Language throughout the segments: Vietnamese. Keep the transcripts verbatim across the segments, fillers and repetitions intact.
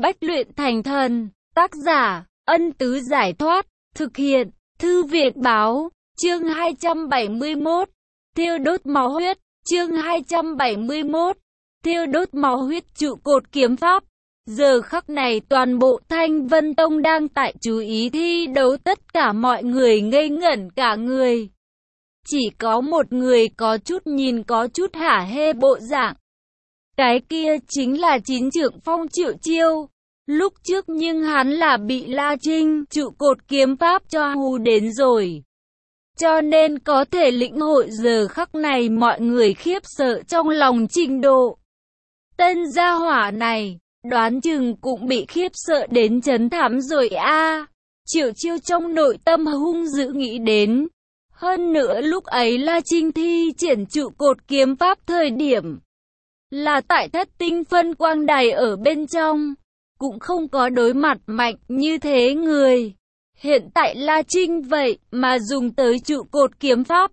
Bách luyện thành thần. Tác giả, Ân Tứ Giải Thoát. Thực hiện, Thư viện Báo. Chương hai trăm bảy mươi mốt. Thiêu đốt máu huyết. Chương hai trăm bảy mươi mốt. Thiêu đốt máu huyết trụ cột kiếm pháp. Giờ khắc này toàn bộ Thanh Vân Tông đang tại chú ý thi đấu, tất cả mọi người ngây ngẩn cả người. Chỉ có một người có chút nhìn có chút hả hê bộ dạng. Cái kia chính là Chín Trưởng Phong Triệu Chiêu. Lúc trước nhưng hắn là bị La Trinh trụ cột kiếm pháp cho hù đến rồi. Cho nên có thể lĩnh hội giờ khắc này mọi người khiếp sợ trong lòng trình độ. Tên gia hỏa này, đoán chừng cũng bị khiếp sợ đến chấn thảm rồi a. À, Triệu Chiêu trong nội tâm hung dữ nghĩ đến. Hơn nữa lúc ấy La Trinh thi triển trụ cột kiếm pháp thời điểm là tại Thất Tinh Phân Quang Đài ở bên trong, cũng không có đối mặt mạnh như thế người. Hiện tại La Trinh vậy mà dùng tới trụ cột kiếm pháp.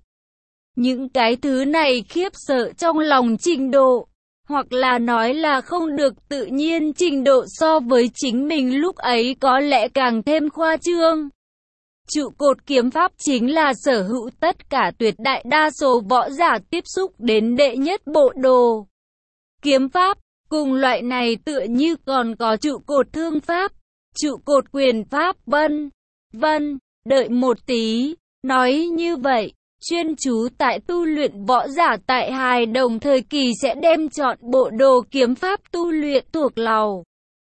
Những cái thứ này khiếp sợ trong lòng trình độ, hoặc là nói là không được tự nhiên trình độ so với chính mình lúc ấy có lẽ càng thêm khoa trương. Trụ cột kiếm pháp chính là sở hữu tất cả tuyệt đại đa số võ giả tiếp xúc đến đệ nhất bộ đồ kiếm pháp. Cùng loại này tựa như còn có trụ cột thương pháp, trụ cột quyền pháp vân vân. Đợi một tí, nói như vậy, chuyên chú tại tu luyện võ giả tại hài đồng thời kỳ sẽ đem chọn bộ đồ kiếm pháp tu luyện thuộc lòng.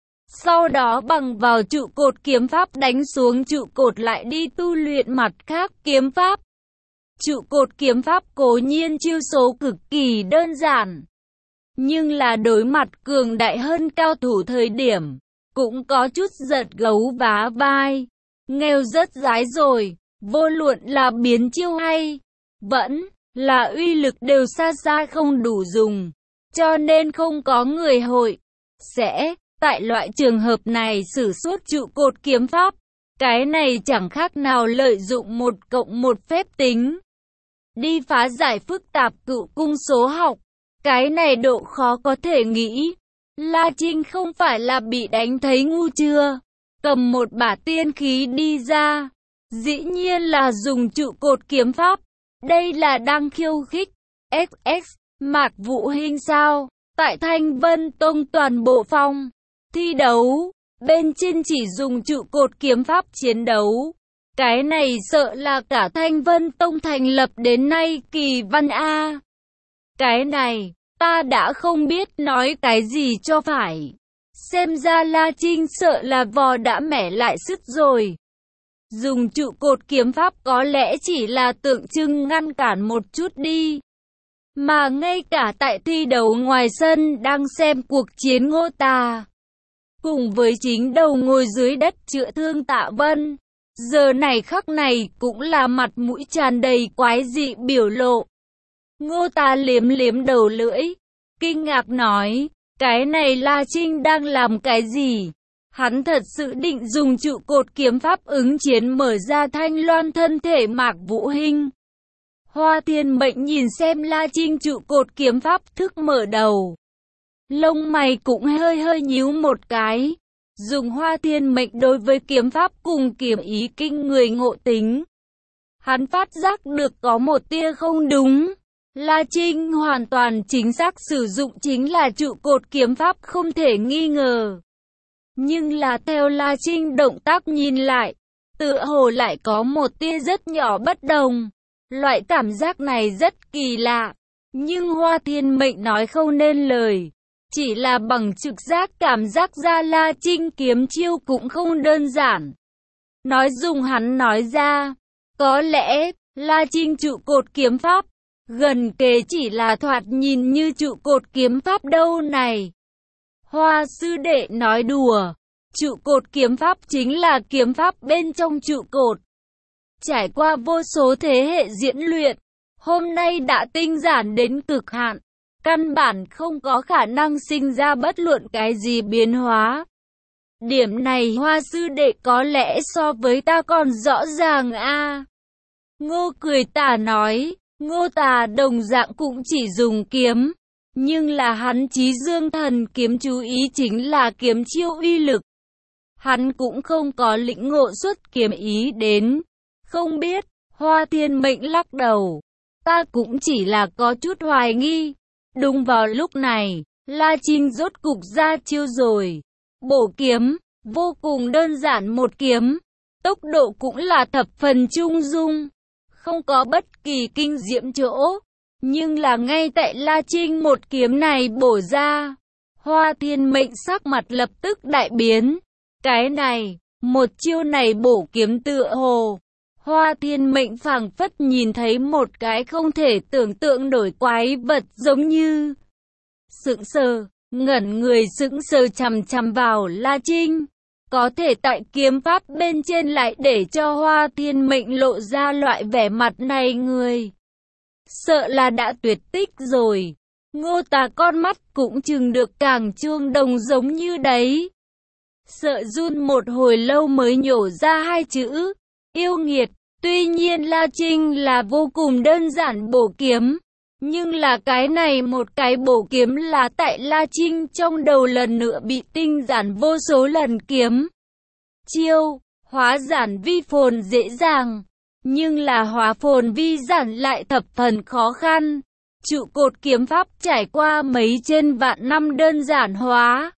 Sau đó bằng vào trụ cột kiếm pháp đánh xuống trụ cột lại đi tu luyện mặt khác kiếm pháp. Trụ cột kiếm pháp cố nhiên chiêu số cực kỳ đơn giản, nhưng là đối mặt cường đại hơn cao thủ thời điểm, cũng có chút giật gấu vá vai. Nghèo rất dái rồi, vô luận là biến chiêu hay vẫn là uy lực đều xa xa không đủ dùng. Cho nên không có người hội sẽ tại loại trường hợp này sử xuất trụ cột kiếm pháp. Cái này chẳng khác nào lợi dụng một cộng một phép tính đi phá giải phức tạp cựu cung số học. Cái này độ khó có thể nghĩ. La Trinh không phải là bị đánh thấy ngu chưa? Cầm một bả tiên khí đi ra, dĩ nhiên là dùng trụ cột kiếm pháp. Đây là đang khiêu khích. ích ích, Mạc Vũ Hinh sao? Tại Thanh Vân Tông toàn bộ phòng thi đấu, bên trên chỉ dùng trụ cột kiếm pháp chiến đấu. Cái này sợ là cả Thanh Vân Tông thành lập đến nay kỳ văn A. Cái này, ta đã không biết nói cái gì cho phải. Xem ra La Trinh sợ là vò đã mẻ lại sức rồi. Dùng trụ cột kiếm pháp có lẽ chỉ là tượng trưng ngăn cản một chút đi. Mà ngay cả tại thi đấu ngoài sân đang xem cuộc chiến Ngô Tà, cùng với chính đầu ngồi dưới đất chữa thương Tạ Vân, giờ này khắc này cũng là mặt mũi tràn đầy quái dị biểu lộ. Ngô Tà liếm liếm đầu lưỡi, kinh ngạc nói, cái này La Trinh đang làm cái gì? Hắn thật sự định dùng trụ cột kiếm pháp ứng chiến mở ra Thanh Loan thân thể Mạc Vũ Hinh. Hoa Thiên Mệnh nhìn xem La Trinh trụ cột kiếm pháp thức mở đầu, lông mày cũng hơi hơi nhíu một cái. Dùng Hoa Thiên Mệnh đối với kiếm pháp cùng kiếm ý kinh người ngộ tính, hắn phát giác được có một tia không đúng. La Trinh hoàn toàn chính xác sử dụng chính là trụ cột kiếm pháp không thể nghi ngờ. Nhưng là theo La Trinh động tác nhìn lại, tựa hồ lại có một tia rất nhỏ bất đồng. Loại cảm giác này rất kỳ lạ, nhưng Hoa Thiên Mệnh nói không nên lời. Chỉ là bằng trực giác cảm giác ra La Trinh kiếm chiêu cũng không đơn giản. Nói dùng hắn nói ra, có lẽ La Trinh trụ cột kiếm pháp gần kề chỉ là thoạt nhìn như trụ cột kiếm pháp đâu này. Hoa sư đệ nói đùa, trụ cột kiếm pháp chính là kiếm pháp bên trong trụ cột. Trải qua vô số thế hệ diễn luyện, hôm nay đã tinh giản đến cực hạn, căn bản không có khả năng sinh ra bất luận cái gì biến hóa. Điểm này Hoa sư đệ có lẽ so với ta còn rõ ràng a. À. Ngô cười tà nói, Ngô Tà đồng dạng cũng chỉ dùng kiếm Nhưng là hắn Chí Dương Thần kiếm chú ý chính là kiếm chiêu uy lực. Hắn cũng không có lĩnh ngộ xuất kiếm ý đến. Không biết, Hoa Thiên Mệnh lắc đầu. Ta cũng chỉ là có chút hoài nghi. Đúng vào lúc này, La Trinh rốt cục ra chiêu rồi. Bổ kiếm, vô cùng đơn giản một kiếm. Tốc độ cũng là thập phần trung dung. Không có bất kỳ kinh diễm chỗ. Nhưng là ngay tại La Trinh một kiếm này bổ ra. Hoa Thiên Mệnh sắc mặt lập tức đại biến. Cái này, một chiêu này bổ kiếm tựa hồ. Hoa Thiên Mệnh phảng phất nhìn thấy một cái không thể tưởng tượng nổi quái vật giống như. Sững sờ, ngẩn người sững sờ chằm chằm vào La Trinh. Có thể tại kiếm pháp bên trên lại để cho Hoa Thiên Mệnh lộ ra loại vẻ mặt này người. Sợ là đã tuyệt tích rồi. Ngô Tà con mắt cũng chừng được càng chuông đồng giống như đấy. Sợ run một hồi lâu mới nhổ ra hai chữ. Yêu nghiệt. Tuy nhiên La Trinh là vô cùng đơn giản bổ kiếm. Nhưng là cái này một cái bổ kiếm là tại La Trinh trong đầu lần nữa bị tinh giản vô số lần kiếm. Chiêu, hóa giản vi phồn dễ dàng. Nhưng là hóa phồn vi giản lại thập phần khó khăn. Trụ cột kiếm pháp trải qua mấy trên vạn năm đơn giản hóa.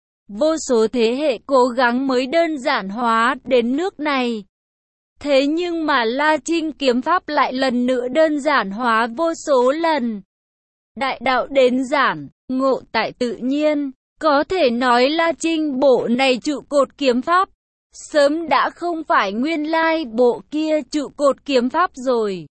Vô số thế hệ cố gắng mới đơn giản hóa đến nước này. Thế nhưng mà La Trinh kiếm pháp lại lần nữa đơn giản hóa vô số lần. Đại đạo đến giản, ngộ tại tự nhiên. Có thể nói La Trinh bộ này trụ cột kiếm pháp. Sớm đã không phải nguyên lai bộ kia trụ cột kiếm pháp rồi.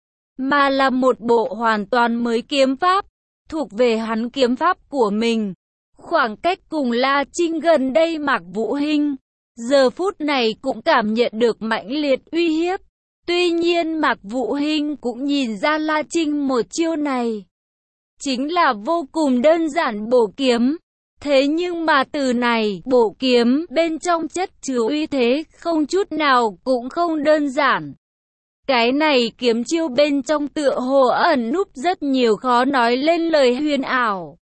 Mà là một bộ hoàn toàn mới kiếm pháp. Thuộc về hắn kiếm pháp của mình. Khoảng cách cùng La Trinh gần đây Mạc Vũ Hinh. Giờ phút này cũng cảm nhận được mãnh liệt uy hiếp. Tuy nhiên Mạc Vũ Hinh cũng nhìn ra La Trinh một chiêu này. Chính là vô cùng đơn giản bổ kiếm. Thế nhưng mà từ này bổ kiếm bên trong chất chứa uy thế không chút nào cũng không đơn giản. Cái này kiếm chiêu bên trong tựa hồ ẩn núp rất nhiều khó nói lên lời huyền ảo.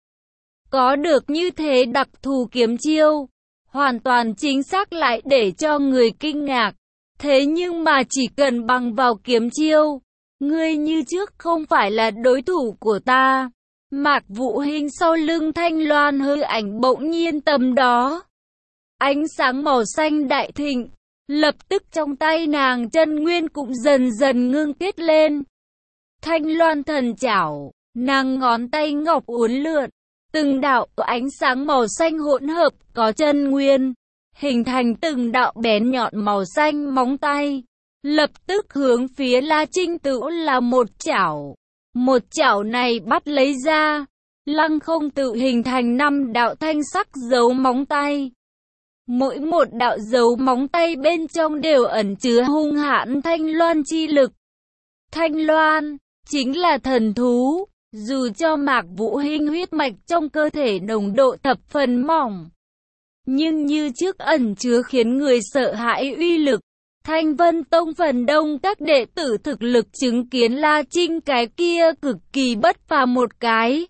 Có được như thế đặc thù kiếm chiêu. Hoàn toàn chính xác lại để cho người kinh ngạc. Thế nhưng mà chỉ cần bằng vào kiếm chiêu, ngươi như trước không phải là đối thủ của ta. Mạc Vũ Hinh sau lưng Thanh Loan hư ảnh bỗng nhiên tầm đó. Ánh sáng màu xanh đại thịnh, lập tức trong tay nàng chân nguyên cũng dần dần ngưng kết lên. Thanh Loan thần chảo, nàng ngón tay ngọc uốn lượn. Từng đạo ánh sáng màu xanh hỗn hợp có chân nguyên, hình thành từng đạo bén nhọn màu xanh móng tay. Lập tức hướng phía La Trinh Tửu là một chảo. Một chảo này bắt lấy ra, lăng không tự hình thành năm đạo thanh sắc dấu móng tay. Mỗi một đạo dấu móng tay bên trong đều ẩn chứa hung hãn thanh loan chi lực. Thanh loan chính là thần thú. Dù cho Mạc Vũ Hinh huyết mạch trong cơ thể nồng độ thập phần mỏng, nhưng như trước ẩn chứa khiến người sợ hãi uy lực. Thanh Vân Tông phần đông các đệ tử thực lực chứng kiến La Trinh cái kia cực kỳ bất phàm một cái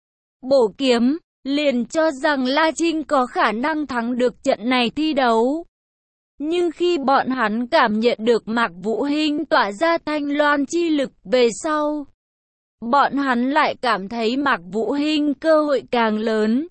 bổ kiếm, liền cho rằng La Trinh có khả năng thắng được trận này thi đấu. Nhưng khi bọn hắn cảm nhận được Mạc Vũ Hinh tỏa ra thanh loan chi lực về sau, bọn hắn lại cảm thấy Mạc Vũ Hinh cơ hội càng lớn.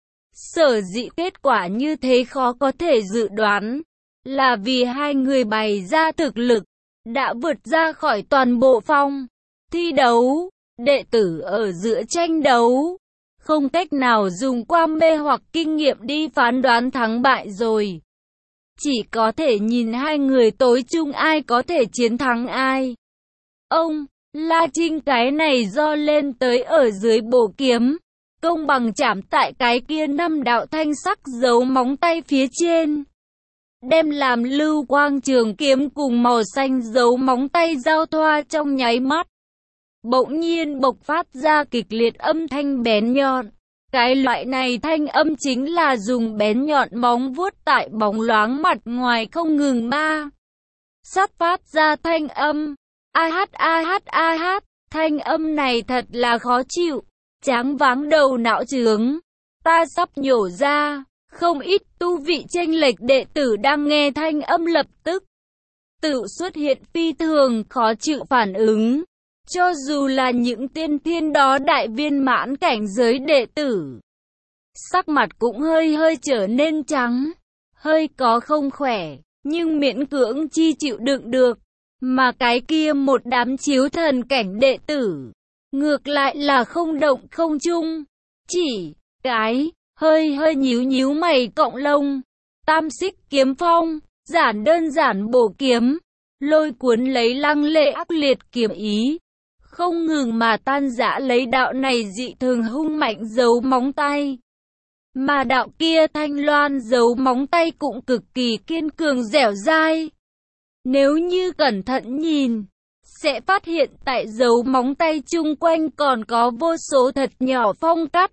Sở dĩ kết quả như thế khó có thể dự đoán, là vì hai người bày ra thực lực, đã vượt ra khỏi toàn bộ phong thi đấu. Đệ tử ở giữa tranh đấu, không cách nào dùng qua mê hoặc kinh nghiệm đi phán đoán thắng bại rồi. Chỉ có thể nhìn hai người tối chung ai có thể chiến thắng ai. Ông La Trinh cái này do lên tới ở dưới bổ kiếm, công bằng chạm tại cái kia năm đạo thanh sắc dấu móng tay phía trên. Đem làm lưu quang trường kiếm cùng màu xanh dấu móng tay giao thoa trong nháy mắt. Bỗng nhiên bộc phát ra kịch liệt âm thanh bén nhọn. Cái loại này thanh âm chính là dùng bén nhọn móng vuốt tại bóng loáng mặt ngoài không ngừng ma sắp phát ra thanh âm. A hát a hát a hát, thanh âm này thật là khó chịu. tráng váng đầu não trướng. Ta sắp nhổ ra, không ít tu vị chênh lệch đệ tử đang nghe thanh âm lập tức tự xuất hiện phi thường khó chịu phản ứng. Cho dù là những tiên thiên đó đại viên mãn cảnh giới đệ tử, sắc mặt cũng hơi hơi trở nên trắng, hơi có không khỏe, nhưng miễn cưỡng chi chịu đựng được. Mà cái kia một đám chiếu thần cảnh đệ tử, ngược lại là không động không chung, chỉ cái hơi hơi nhíu nhíu mày cộng lông. Tam xích kiếm phong, giản đơn giản bổ kiếm, lôi cuốn lấy lăng lệ ác liệt kiếm ý, không ngừng mà tan rã lấy đạo này dị thường hung mạnh dấu móng tay. Mà đạo kia thanh loan dấu móng tay cũng cực kỳ kiên cường dẻo dai. Nếu như cẩn thận nhìn, sẽ phát hiện tại dấu móng tay chung quanh còn có vô số thật nhỏ phong cắt,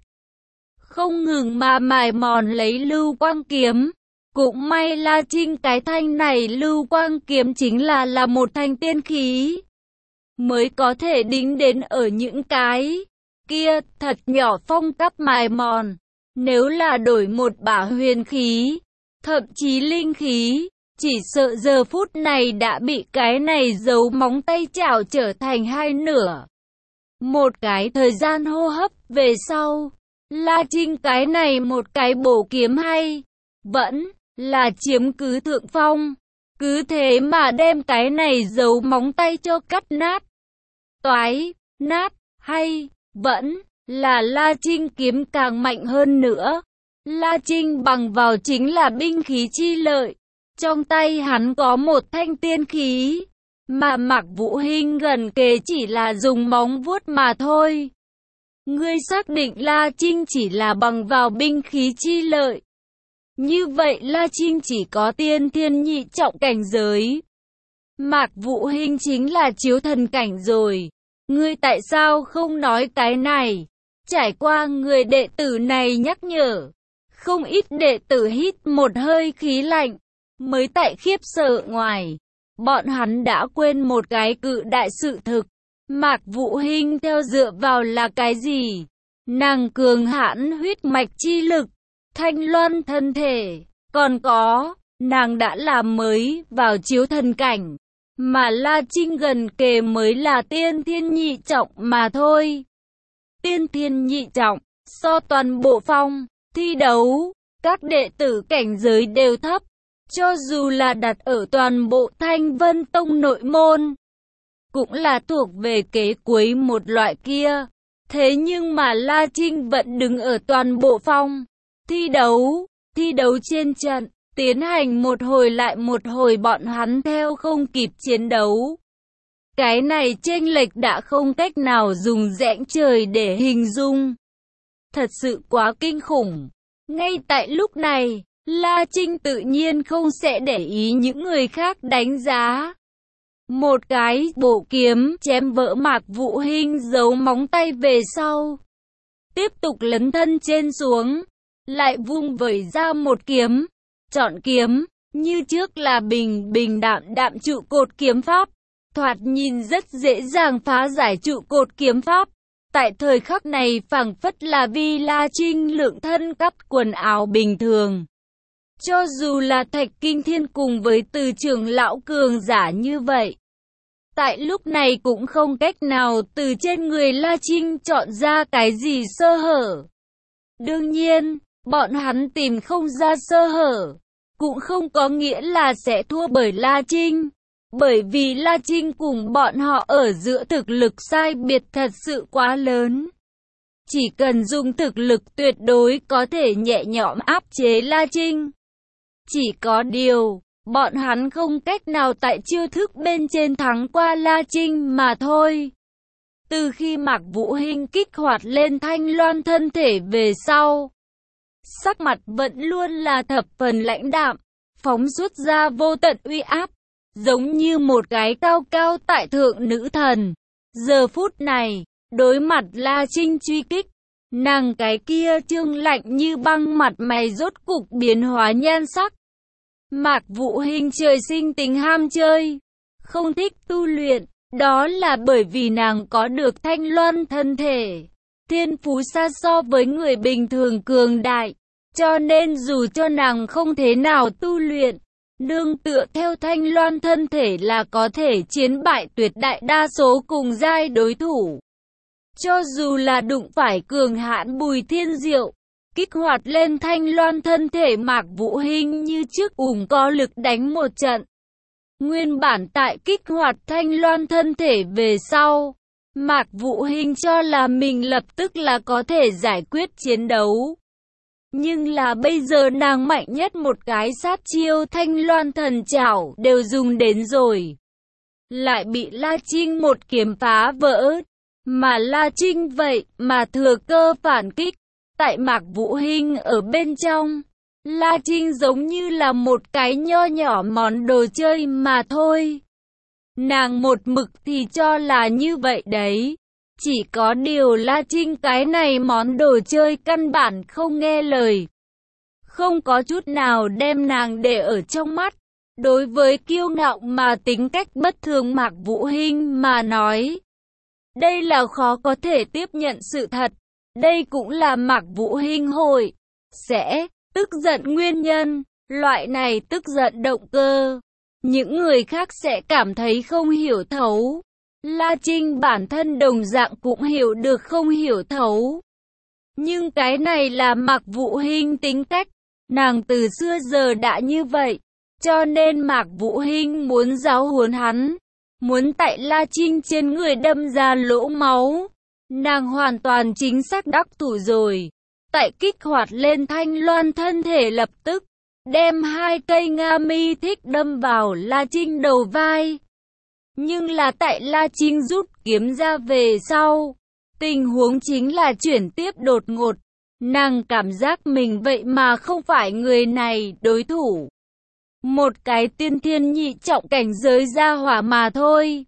không ngừng mà mài mòn lấy lưu quang kiếm. Cũng may La Trinh cái thanh này lưu quang kiếm chính là là một thanh tiên khí, mới có thể đính đến ở những cái kia thật nhỏ phong cắt mài mòn. Nếu là đổi một bả huyền khí, thậm chí linh khí, chỉ sợ giờ phút này đã bị cái này giấu móng tay chảo trở thành hai nửa. Một cái thời gian hô hấp về sau, La Trinh cái này một cái bổ kiếm hay, vẫn là chiếm cứ thượng phong. Cứ thế mà đem cái này giấu móng tay cho cắt nát, toái, nát, hay, vẫn là La Trinh kiếm càng mạnh hơn nữa. La Trinh bằng vào chính là binh khí chi lợi. Trong tay hắn có một thanh tiên khí, mà Mạc Vũ Hinh gần kề chỉ là dùng móng vuốt mà thôi. Ngươi xác định La Trinh chỉ là bằng vào binh khí chi lợi. Như vậy La Trinh chỉ có tiên thiên nhị trọng cảnh giới. Mạc Vũ Hinh chính là chiếu thần cảnh rồi. Ngươi tại sao không nói cái này? Trải qua người đệ tử này nhắc nhở, không ít đệ tử hít một hơi khí lạnh, mới tại khiếp sợ ngoài. Bọn hắn đã quên một cái cự đại sự thực. Mạc Vũ Hinh theo dựa vào là cái gì? Nàng cường hãn huyết mạch chi lực, thanh loan thân thể, còn có, nàng đã làm mới vào chiếu thần cảnh, mà La Trinh gần kề mới là tiên thiên nhị trọng mà thôi. Tiên thiên nhị trọng, so toàn bộ phong, thi đấu, các đệ tử cảnh giới đều thấp, cho dù là đặt ở toàn bộ Thanh Vân Tông nội môn, cũng là thuộc về kế cuối một loại kia. Thế nhưng mà La Trinh vẫn đứng ở toàn bộ phong, thi đấu, thi đấu trên trận, tiến hành một hồi lại một hồi bọn hắn theo không kịp chiến đấu. Cái này chênh lệch đã không cách nào dùng rãnh trời để hình dung. Thật sự quá kinh khủng. Ngay tại lúc này, La Trinh tự nhiên không sẽ để ý những người khác đánh giá. Một cái bổ kiếm chém vỡ Mạc Vũ Hinh giấu móng tay về sau. Tiếp tục lấn thân trên xuống, lại vung vẩy ra một kiếm. Chọn kiếm, như trước là bình bình đạm đạm trụ cột kiếm pháp. Thoạt nhìn rất dễ dàng phá giải trụ cột kiếm pháp. Tại thời khắc này phảng phất là vì La Trinh lượng thân cắt quần áo bình thường. Cho dù là Thạch Kinh Thiên cùng với Từ trưởng lão cường giả như vậy, tại lúc này cũng không cách nào từ trên người La Trinh chọn ra cái gì sơ hở. Đương nhiên, bọn hắn tìm không ra sơ hở, cũng không có nghĩa là sẽ thua bởi La Trinh. Bởi vì La Trinh cùng bọn họ ở giữa thực lực sai biệt thật sự quá lớn. Chỉ cần dùng thực lực tuyệt đối có thể nhẹ nhõm áp chế La Trinh. Chỉ có điều, bọn hắn không cách nào tại chiêu thức bên trên thắng qua La Trinh mà thôi. Từ khi Mạc Vũ Hinh kích hoạt lên thanh loan thân thể về sau, sắc mặt vẫn luôn là thập phần lãnh đạm, phóng xuất ra vô tận uy áp, giống như một cái cao cao tại thượng nữ thần. Giờ phút này, đối mặt La Trinh truy kích, nàng cái kia trương lạnh như băng mặt mày rốt cục biến hóa nhan sắc. Mạc Vũ Hinh trời sinh tính ham chơi, không thích tu luyện, đó là bởi vì nàng có được thanh loan thân thể. thiên phú xa so với người bình thường cường đại, cho nên dù cho nàng không thế nào tu luyện, nương tựa theo Thanh Loan thân thể là có thể chiến bại tuyệt đại đa số cùng giai đối thủ. Cho dù là đụng phải cường hãn Bùi Thiên Diệu, kích hoạt lên Thanh Loan thân thể Mạc Vũ Hinh như trước ủng có lực đánh một trận. Nguyên bản tại kích hoạt Thanh Loan thân thể về sau, Mạc Vũ Hinh cho là mình lập tức là có thể giải quyết chiến đấu. Nhưng là bây giờ nàng mạnh nhất một cái sát chiêu Thanh Loan thần trảo đều dùng đến rồi. Lại bị La Trinh một kiếm phá vỡ. Mà La Trinh vậy mà thừa cơ phản kích. Tại Mạc Vũ Hinh ở bên trong, La Trinh giống như là một cái nho nhỏ món đồ chơi mà thôi. Nàng một mực thì cho là như vậy đấy. Chỉ có điều La Trinh cái này món đồ chơi căn bản không nghe lời. Không có chút nào đem nàng để ở trong mắt. Đối với kiêu ngạo mà tính cách bất thường Mạc Vũ Hinh mà nói, đây là khó có thể tiếp nhận sự thật. Đây cũng là Mạc Vũ Hinh hội sẽ tức giận nguyên nhân. Loại này tức giận động cơ, những người khác sẽ cảm thấy không hiểu thấu. La Trinh bản thân đồng dạng cũng hiểu được không hiểu thấu. Nhưng cái này là Mạc Vũ Hinh tính cách. Nàng từ xưa giờ đã như vậy. Cho nên Mạc Vũ Hinh muốn giáo huấn hắn. Muốn tại La Trinh trên người đâm ra lỗ máu. Nàng hoàn toàn chính xác đắc thủ rồi. Tại kích hoạt lên Thanh Loan thân thể lập tức. Đem hai cây Nga mi thích đâm vào La Trinh đầu vai. Nhưng là tại La Trinh rút kiếm ra về sau, tình huống chính là chuyển tiếp đột ngột. Nàng cảm giác mình vậy mà không phải người này đối thủ. Một cái tiên thiên nhị trọng cảnh giới gia hỏa mà thôi.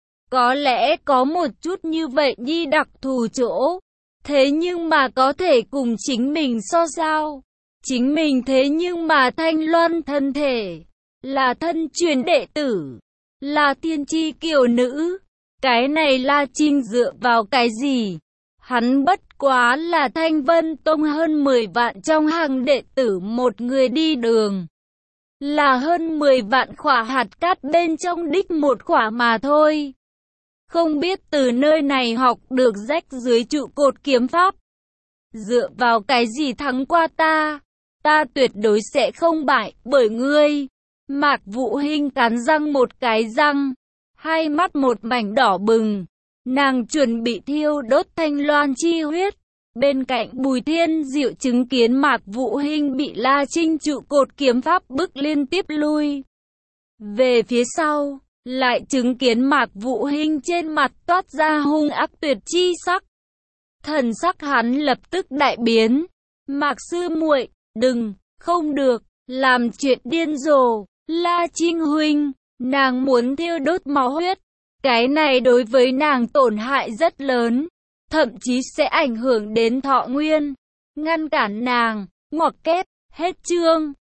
Có lẽ có một chút như vậy nhi đặc thù chỗ. Thế nhưng mà có thể cùng chính mình so sao? Chính mình thế nhưng mà Thanh Loan thân thể, là thân truyền đệ tử, là tiên tri kiều nữ. Cái này La Trinh dựa vào cái gì? Hắn bất quá là Thanh Vân Tông hơn mười vạn trong hàng đệ tử một người đi đường. Là hơn mười vạn khỏa hạt cát bên trong đích một khỏa mà thôi. Không biết từ nơi này học được rách dưới trụ cột kiếm pháp. Dựa vào cái gì thắng qua ta? Ta tuyệt đối sẽ không bại bởi ngươi. Mạc Vũ Hinh cắn răng một cái răng, hai mắt một mảnh đỏ bừng. Nàng chuẩn bị thiêu đốt Thanh Loan chi huyết. Bên cạnh Bùi Thiên Diệu chứng kiến Mạc Vũ Hinh bị La Trinh trụ cột kiếm pháp bức liên tiếp lui về phía sau, lại chứng kiến Mạc Vũ Hinh trên mặt toát ra hung ác tuyệt chi sắc. Thần sắc hắn lập tức đại biến. Mạc sư muội, đừng, không được, làm chuyện điên rồ. La Trinh huynh, nàng muốn thiêu đốt máu huyết. Cái này đối với nàng tổn hại rất lớn, thậm chí sẽ ảnh hưởng đến thọ nguyên. Ngăn cản nàng, ngoặc kép, hết chương.